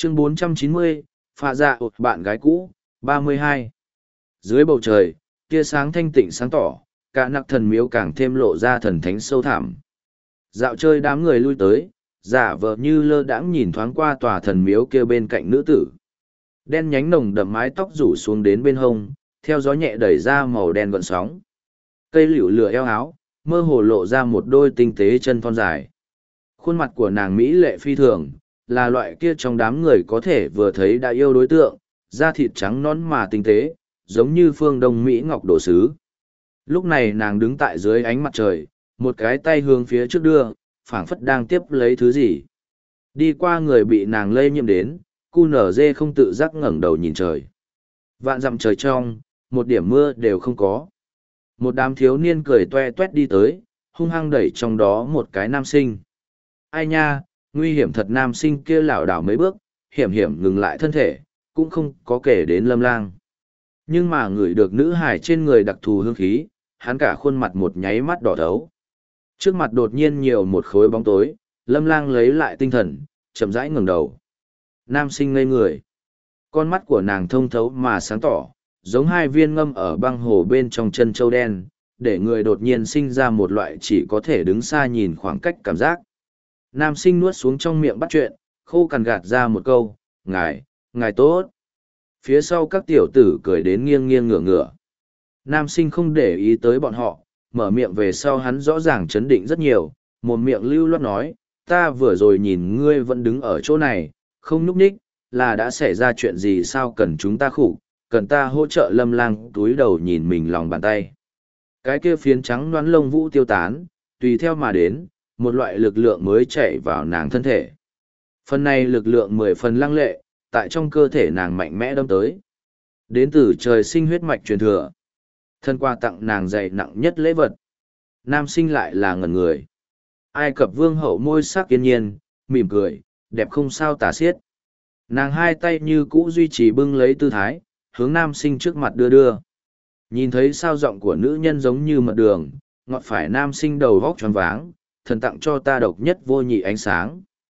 Chương 490, Phạ Dạ bạn gái cũ, 32. Dưới bầu trời, tia sáng thanh tịnh sáng tỏ, cả nặc thần miếu càng thêm lộ ra thần thánh sâu thẳm. Dạo chơi đám người lui tới, giả vờ như lơ đãng nhìn thoáng qua tòa thần miếu kia bên cạnh nữ tử. Đen nhánh nồng đậm mái tóc rủ xuống đến bên hông, theo gió nhẹ đẩy ra màu đen gợn sóng. Cây liễu lửa eo áo, mơ hồ lộ ra một đôi tinh tế chân thon dài. Khuôn mặt của nàng mỹ lệ phi thường, là loại kia trong đám người có thể vừa thấy đã yêu đối tượng, da thịt trắng nõn mà tinh tế, giống như phương Đông Mỹ ngọc đồ sứ. Lúc này nàng đứng tại dưới ánh mặt trời, một cái tay hướng phía trước đưa, phảng phất đang tiếp lấy thứ gì. Đi qua người bị nàng lây nhiễm đến, QNZ không tự giác ngẩng đầu nhìn trời. Vạn dặm trời trong, một điểm mưa đều không có. Một đám thiếu niên cười toe toét đi tới, hung hăng đẩy trong đó một cái nam sinh. Ai nha, nguy hiểm thật, nam sinh kia lảo đảo mấy bước, hiểm hiểm ngừng lại thân thể, cũng không có kể đến Lâm Lang. Nhưng mà ngửi được nữ hài trên người đặc thù hương khí, hắn cả khuôn mặt một nháy mắt đỏ thấu. Trước mặt đột nhiên nhiều một khối bóng tối, Lâm Lang lấy lại tinh thần, chậm rãi ngẩng đầu. Nam sinh ngây người. Con mắt của nàng thông thấu mà sáng tỏ, giống hai viên ngâm ở băng hồ bên trong chân châu đen, để người đột nhiên sinh ra một loại chỉ có thể đứng xa nhìn khoảng cách cảm giác. Nam sinh nuốt xuống trong miệng bắt chuyện, khô cằn gạt ra một câu, ngài tốt. Phía sau các tiểu tử cười đến nghiêng nghiêng ngửa ngửa. Nam sinh không để ý tới bọn họ, mở miệng về sau hắn rõ ràng chấn định rất nhiều, một miệng lưu loát nói, ta vừa rồi nhìn ngươi vẫn đứng ở chỗ này, không núp ních, là đã xảy ra chuyện gì sao, cần chúng ta khủ, cần ta hỗ trợ. Lâm Lang túi đầu nhìn mình lòng bàn tay. Cái kia phiến trắng đoán lông vũ tiêu tán, tùy theo mà đến, một loại lực lượng mới chạy vào nàng thân thể. Phần này lực lượng 10 phần lăng lệ, tại trong cơ thể nàng mạnh mẽ đâm tới. Đến từ trời sinh huyết mạch truyền thừa. Thân qua tặng nàng dày nặng nhất lễ vật. Nam sinh lại là ngẩn người. Ai Cập vương hậu môi sắc yên nhiên, mỉm cười, đẹp không sao tả xiết. Nàng hai tay như cũ duy trì bưng lấy tư thái, hướng nam sinh trước mặt đưa đưa. Nhìn thấy sao giọng của nữ nhân giống như mật đường, ngọt phải nam sinh đầu vóc tròn váng, thần tặng cho ta độc nhất vô nhị ánh sáng.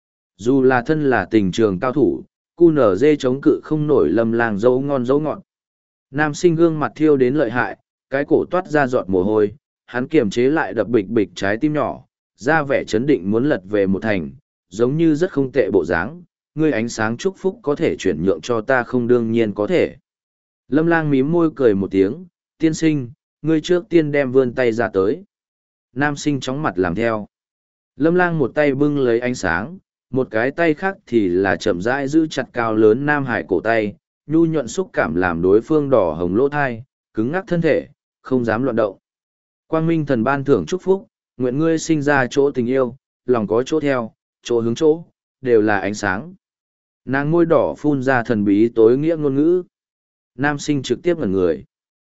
Dù là thân là tình trường cao thủ, QNZ chống cự không nổi Lâm Lang dấu ngon dấu ngọt. Nam sinh gương mặt thiêu đến lợi hại, cái cổ toát ra giọt mồ hôi, hắn kiềm chế lại đập bịch bịch trái tim nhỏ, ra vẻ chấn định muốn lật về một thành, giống như rất không tệ bộ dáng. Ngươi ánh sáng chúc phúc có thể chuyển nhượng cho ta không? Đương nhiên có thể. Lâm Lang mím môi cười một tiếng, tiên sinh, ngươi trước tiên đem vươn tay ra tới. Nam sinh chóng mặt làm theo. Lâm Lang một tay bưng lấy ánh sáng, một cái tay khác thì là chậm rãi giữ chặt cao lớn Nam Hải cổ tay, nhu nhuận xúc cảm làm đối phương đỏ hồng lỗ thai, cứng ngắc thân thể, không dám loạn động. Quang Minh thần ban thưởng chúc phúc, nguyện ngươi sinh ra chỗ tình yêu, lòng có chỗ theo, chỗ hướng chỗ, đều là ánh sáng. Nàng môi đỏ phun ra thần bí tối nghĩa ngôn ngữ. Nam sinh trực tiếp ngẩn người.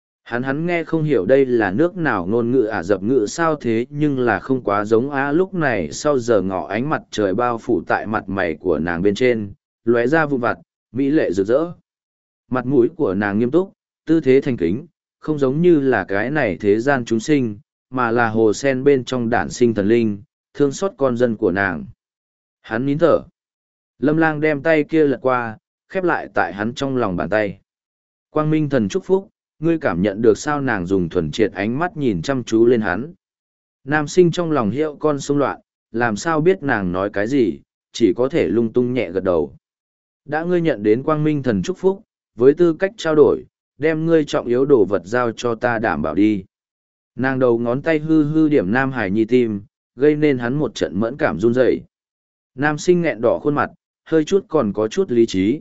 Hắn nghe không hiểu đây là nước nào ngôn ngữ Ả Rập ngữ sao thế, nhưng là không quá giống á. Lúc này sau giờ ngọ ánh mặt trời bao phủ tại mặt mày của nàng bên trên, lóe ra vụn vặt, mỹ lệ rực rỡ. Mặt mũi của nàng nghiêm túc, tư thế thành kính, không giống như là cái này thế gian chúng sinh, mà là hồ sen bên trong đản sinh thần linh, thương xót con dân của nàng. Hắn nín thở. Lâm Lang đem tay kia lật qua, khép lại tại hắn trong lòng bàn tay. Quang Minh thần chúc phúc, ngươi cảm nhận được sao? Nàng dùng thuần triệt ánh mắt nhìn chăm chú lên hắn. Nam sinh trong lòng hiệu con xung loạn, làm sao biết nàng nói cái gì, chỉ có thể lung tung nhẹ gật đầu. Đã ngươi nhận đến Quang Minh thần chúc phúc, với tư cách trao đổi, đem ngươi trọng yếu đồ vật giao cho ta đảm bảo đi. Nàng đầu ngón tay hư hư điểm Nam Hải nhi tim, gây nên hắn một trận mẫn cảm run rẩy. Nam sinh nghẹn đỏ khuôn mặt, hơi chút còn có chút lý trí,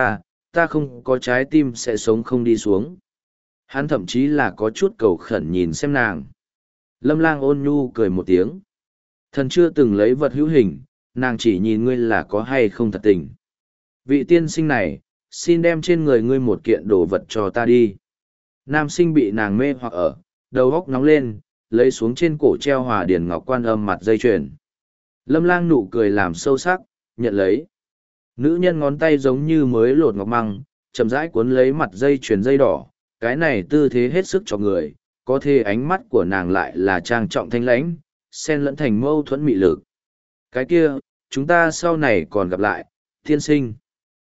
ta không có trái tim sẽ sống không đi xuống. Hắn thậm chí là có chút cầu khẩn nhìn xem nàng. Lâm Lang ôn nhu cười một tiếng. Thần chưa từng lấy vật hữu hình, nàng chỉ nhìn ngươi là có hay không thật tình. Vị tiên sinh này, xin đem trên người ngươi một kiện đồ vật cho ta đi. Nam sinh bị nàng mê hoặc ở, đầu óc nóng lên, lấy xuống trên cổ treo Hòa Điền Ngọc Quan Âm mặt dây chuyền. Lâm Lang nụ cười làm sâu sắc, nhận lấy. Nữ nhân ngón tay giống như mới lột ngọc măng, chậm rãi cuốn lấy mặt dây chuyền dây đỏ, cái này tư thế hết sức cho người, có thể ánh mắt của nàng lại là trang trọng thanh lãnh, xen lẫn thành mâu thuẫn mị lực. Cái kia, chúng ta sau này còn gặp lại, tiên sinh.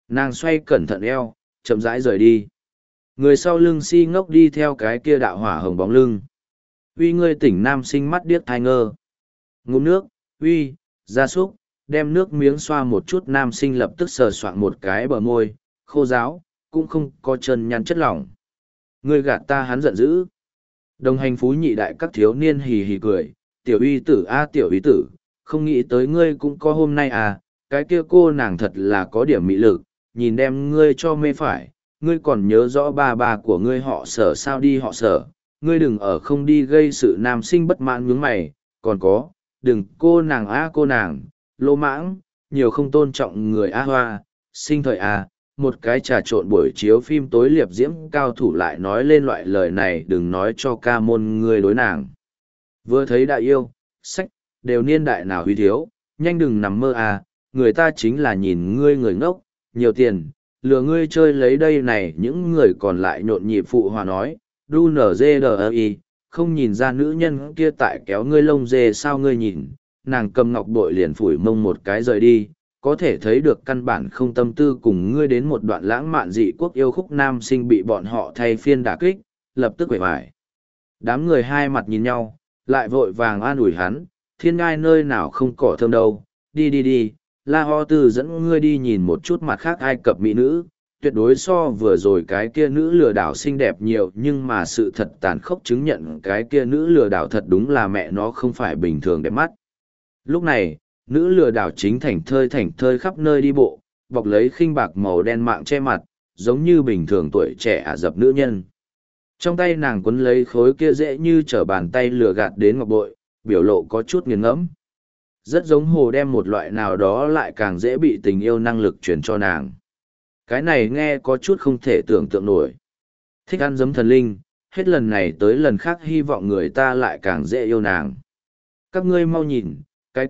Nàng xoay cẩn thận eo, chậm rãi rời đi. Người sau lưng si ngốc đi theo cái kia đạo hỏa hồng bóng lưng. Uy ngươi tỉnh nam sinh mắt điếc thai ngơ. Ngụm nước, uy, gia súc, đem nước miếng xoa một chút nam sinh lập tức sờ soạn một cái bờ môi, khô ráo, cũng không có chân nhăn chất lỏng. Ngươi gạt ta hắn giận dữ. Đồng hành phú nhị đại các thiếu niên hì hì cười, tiểu uy tử a tiểu uy tử, không nghĩ tới ngươi cũng có hôm nay à, cái kia cô nàng thật là có điểm mị lực, nhìn đem ngươi cho mê phải, ngươi còn nhớ rõ bà của ngươi họ Sở sao đi họ Sở, ngươi đừng ở không đi gây sự nam sinh bất mãn nhướng mày, còn có, đừng cô nàng a cô nàng, lỗ mãng, nhiều không tôn trọng người a hoa, sinh thời a, một cái trà trộn buổi chiếu phim tối liệp diễm cao thủ lại nói lên loại lời này đừng nói cho ca môn ngươi đối nàng. Vừa thấy đại yêu, sách, đều niên đại nào huy thiếu, nhanh đừng nằm mơ à, người ta chính là nhìn ngươi người ngốc, nhiều tiền, lừa ngươi chơi lấy đây này những người còn lại nhộn nhịp phụ hòa nói, đu nở dê đờ y, không nhìn ra nữ nhân kia tại kéo ngươi lông dê sao ngươi nhìn, nàng cầm ngọc bội liền phủi mông một cái rời đi, có thể thấy được căn bản không tâm tư cùng ngươi đến một đoạn lãng mạn dị quốc yêu khúc nam sinh bị bọn họ thay phiên đả kích, lập tức quể vải. Đám người hai mặt nhìn nhau, lại vội vàng an ủi hắn, thiên ngai nơi nào không cỏ thơm đâu, đi đi đi, La Ho Tư dẫn ngươi đi nhìn một chút mặt khác Ai Cập mỹ nữ, tuyệt đối so vừa rồi cái kia nữ lừa đảo xinh đẹp nhiều nhưng mà sự thật tàn khốc chứng nhận cái kia nữ lừa đảo thật đúng là mẹ nó không phải bình thường đẹp mắt. Lúc này, nữ lừa đảo chính thảnh thơi khắp nơi đi bộ, bọc lấy khinh bạc màu đen mạng che mặt, giống như bình thường tuổi trẻ ả dập nữ nhân. Trong tay nàng quấn lấy khối kia dễ như trở bàn tay lừa gạt đến ngọc bội, biểu lộ có chút nghiền ngẫm. Rất giống hồ đem một loại nào đó lại càng dễ bị tình yêu năng lực truyền cho nàng. Cái này nghe có chút không thể tưởng tượng nổi. Thích ăn giấm thần linh, hết lần này tới lần khác hy vọng người ta lại càng dễ yêu nàng. Các ngươi mau nhìn,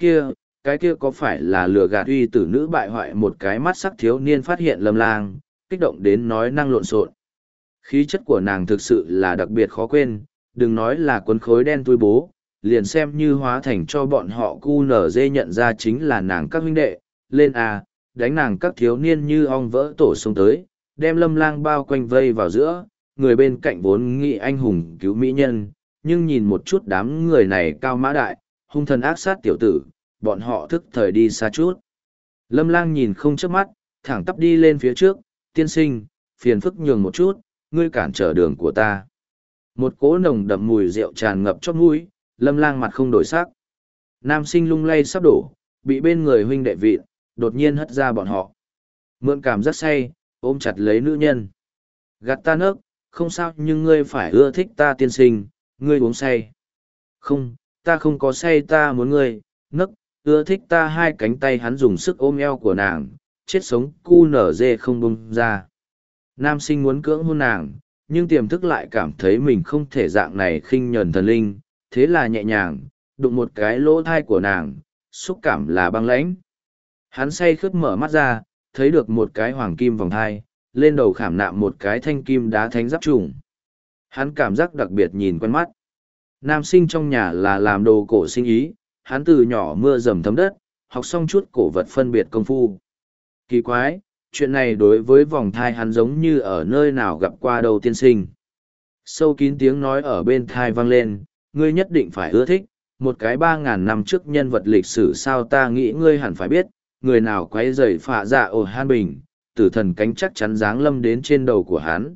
cái kia có phải là lừa gạt uy tử nữ bại hoại một cái mắt sắc thiếu niên phát hiện Lâm Lang, kích động đến nói năng lộn xộn. Khí chất của nàng thực sự là đặc biệt khó quên, đừng nói là quấn khối đen túi bố, liền xem như hóa thành cho bọn họ QNZ nhận ra chính là nàng các huynh đệ, lên à, đánh nàng các thiếu niên như ong vỡ tổ xông tới, đem Lâm Lang bao quanh vây vào giữa, người bên cạnh vốn nghị anh hùng cứu mỹ nhân, nhưng nhìn một chút đám người này cao mã đại, hung thần ác sát tiểu tử, bọn họ thức thời đi xa chút. Lâm Lang nhìn không chớp mắt, thẳng tắp đi lên phía trước, tiên sinh, phiền phức nhường một chút, ngươi cản trở đường của ta. Một cỗ nồng đậm mùi rượu tràn ngập chóp mũi, Lâm Lang mặt không đổi sắc. Nam sinh lung lay sắp đổ, bị bên người huynh đệ vịn, đột nhiên hất ra bọn họ. Mượn cảm giác say, ôm chặt lấy nữ nhân. Gạt ta nấc, không sao nhưng ngươi phải ưa thích ta tiên sinh, ngươi uống say. Không, ta không có say ta muốn ngươi, nấc, ưa thích ta hai cánh tay hắn dùng sức ôm eo của nàng, chết sống cu nở dê không bông ra. Nam sinh muốn cưỡng hôn nàng, nhưng tiềm thức lại cảm thấy mình không thể dạng này khinh nhờn thần linh, thế là nhẹ nhàng, đụng một cái lỗ thai của nàng, xúc cảm là băng lãnh. Hắn say khướt mở mắt ra, thấy được một cái hoàng kim vòng thai, lên đầu khảm nạm một cái thanh kim đá thánh giáp trùng. Hắn cảm giác đặc biệt nhìn quen mắt. Nam sinh trong nhà là làm đồ cổ sinh ý, hắn từ nhỏ mưa dầm thấm đất, học xong chút cổ vật phân biệt công phu. Kỳ quái, chuyện này đối với vòng thai hắn giống như ở nơi nào gặp qua đầu tiên sinh. Sâu kín tiếng nói ở bên thai vang lên, ngươi nhất định phải ưa thích, một cái 3.000 năm trước nhân vật lịch sử sao ta nghĩ ngươi hẳn phải biết, người nào quấy rầy phạ dạ ổ han bình, tử thần cánh chắc chắn giáng lâm đến trên đầu của hắn.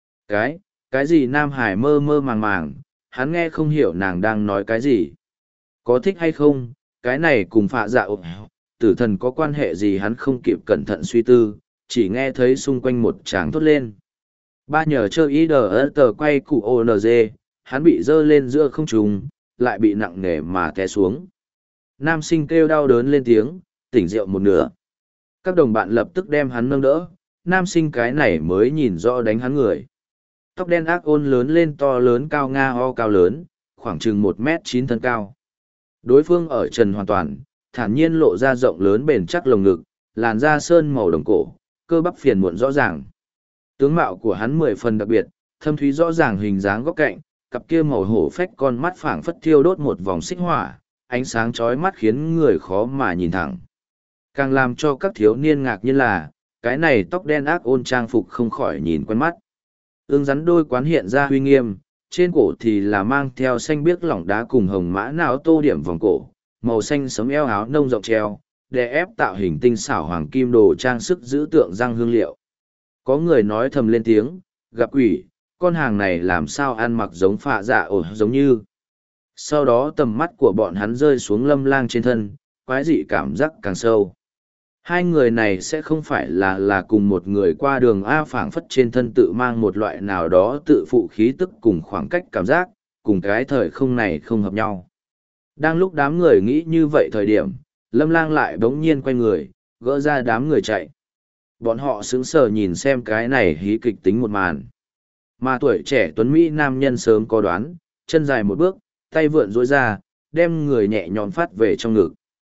Cái gì Nam Hải mơ mơ màng màng, hắn nghe không hiểu nàng đang nói cái gì. Có thích hay không, cái này cùng phạ dạ ổ tử thần có quan hệ gì hắn không kịp cẩn thận suy tư, chỉ nghe thấy xung quanh một tràng thốt lên. Ba nhờ chơi ý đờ tờ quay cụ ONG, hắn bị dơ lên giữa không trung, lại bị nặng nề mà té xuống. Nam sinh kêu đau đớn lên tiếng, tỉnh rượu một nửa. Các đồng bạn lập tức đem hắn nâng đỡ, nam sinh cái này mới nhìn rõ đánh hắn người. Tóc đen ác ôn lớn lên to lớn cao nga ho cao lớn, khoảng chừng 1m9 thân cao. Đối phương ở trần hoàn toàn, thản nhiên lộ ra rộng lớn bền chắc lồng ngực, làn da sơn màu đồng cổ, cơ bắp phiền muộn rõ ràng. Tướng mạo của hắn 10 phần đặc biệt, thâm thúy rõ ràng hình dáng góc cạnh, cặp kia màu hổ phách con mắt phảng phất thiêu đốt một vòng xích hỏa, ánh sáng chói mắt khiến người khó mà nhìn thẳng. Càng làm cho các thiếu niên ngạc nhiên là, cái này tóc đen ác ôn trang phục không khỏi nhìn quen mắt. Ương rắn đôi quán hiện ra huy nghiêm, trên cổ thì là mang theo xanh biếc lỏng đá cùng hồng mã não tô điểm vòng cổ, màu xanh sẫm eo áo nông rộng treo, đè ép tạo hình tinh xảo hoàng kim đồ trang sức giữ tượng răng hương liệu. Có người nói thầm lên tiếng, gặp quỷ, con hàng này làm sao ăn mặc giống phạ dạ ổ giống như. Sau đó tầm mắt của bọn hắn rơi xuống Lâm Lang trên thân, quái dị cảm giác càng sâu. Hai người này sẽ không phải là cùng một người qua đường A, phảng phất trên thân tự mang một loại nào đó tự phụ khí tức cùng khoảng cách cảm giác, cùng cái thời không này không hợp nhau. Đang lúc đám người nghĩ như vậy thời điểm, Lâm Lang lại bỗng nhiên quay người, gỡ ra đám người chạy. Bọn họ sững sờ nhìn xem cái này hí kịch tính một màn. Mà tuổi trẻ tuấn Mỹ nam nhân sớm có đoán, chân dài một bước, tay vượn rối ra, đem người nhẹ nhõm phát về trong ngực.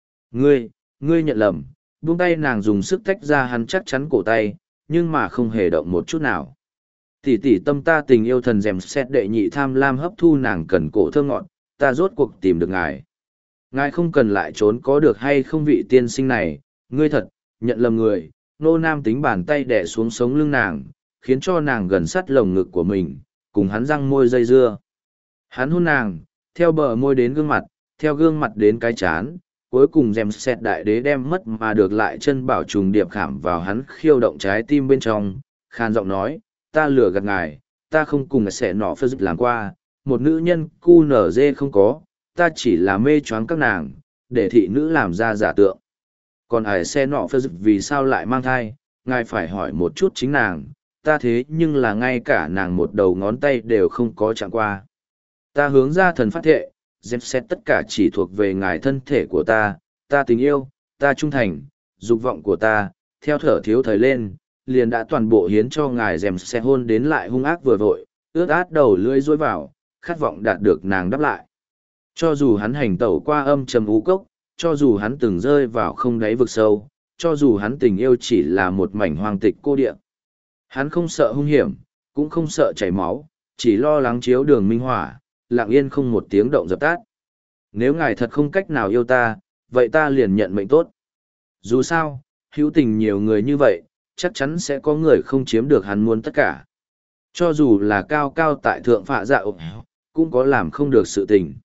Ngươi nhận lầm, buông tay nàng dùng sức tách ra hắn chắc chắn cổ tay, nhưng mà không hề động một chút nào. Tỷ tỷ tâm ta tình yêu thần dèm xét đệ nhị tham lam hấp thu nàng cần cổ thơ ngọn, ta rốt cuộc tìm được ngài. Ngài không cần lại trốn có được hay không vị tiên sinh này, ngươi thật, nhận lầm người, nô nam tính bàn tay đẻ xuống sống lưng nàng, khiến cho nàng gần sát lồng ngực của mình, cùng hắn răng môi dây dưa. Hắn hôn nàng, theo bờ môi đến gương mặt, theo gương mặt đến cái chán, cuối cùng dèm xẹt đại đế đem mất mà được lại chân bảo trùng điệp khảm vào hắn khiêu động trái tim bên trong, khan giọng nói, ta lừa gạt ngài, ta không cùng sẽ nọ phơ dịp làm qua, một nữ nhân cu nở dê không có, ta chỉ là mê choáng các nàng, để thị nữ làm ra giả tượng. Còn ải xe nọ phơ dịp vì sao lại mang thai, ngài phải hỏi một chút chính nàng, ta thế nhưng là ngay cả nàng một đầu ngón tay đều không có chạm qua. Ta hướng ra thần phát thệ, dẹp xét tất cả chỉ thuộc về ngài thân thể của ta, ta tình yêu, ta trung thành, dục vọng của ta, theo thở thiếu thời lên, liền đã toàn bộ hiến cho ngài dèm xe hôn đến lại hung ác vừa vội, ướt át đầu lưỡi dối vào, khát vọng đạt được nàng đáp lại. Cho dù hắn hành tẩu qua âm trầm ú cốc, cho dù hắn từng rơi vào không đáy vực sâu, cho dù hắn tình yêu chỉ là một mảnh hoang tịch cô địa. Hắn không sợ hung hiểm, cũng không sợ chảy máu, chỉ lo lắng chiếu đường minh hỏa, lặng yên không một tiếng động dập tắt. Nếu ngài thật không cách nào yêu ta, vậy ta liền nhận mệnh tốt. Dù sao, hữu tình nhiều người như vậy, chắc chắn sẽ có người không chiếm được hắn muốn tất cả. Cho dù là cao cao tại thượng phạ dạ ộp, cũng có làm không được sự tình.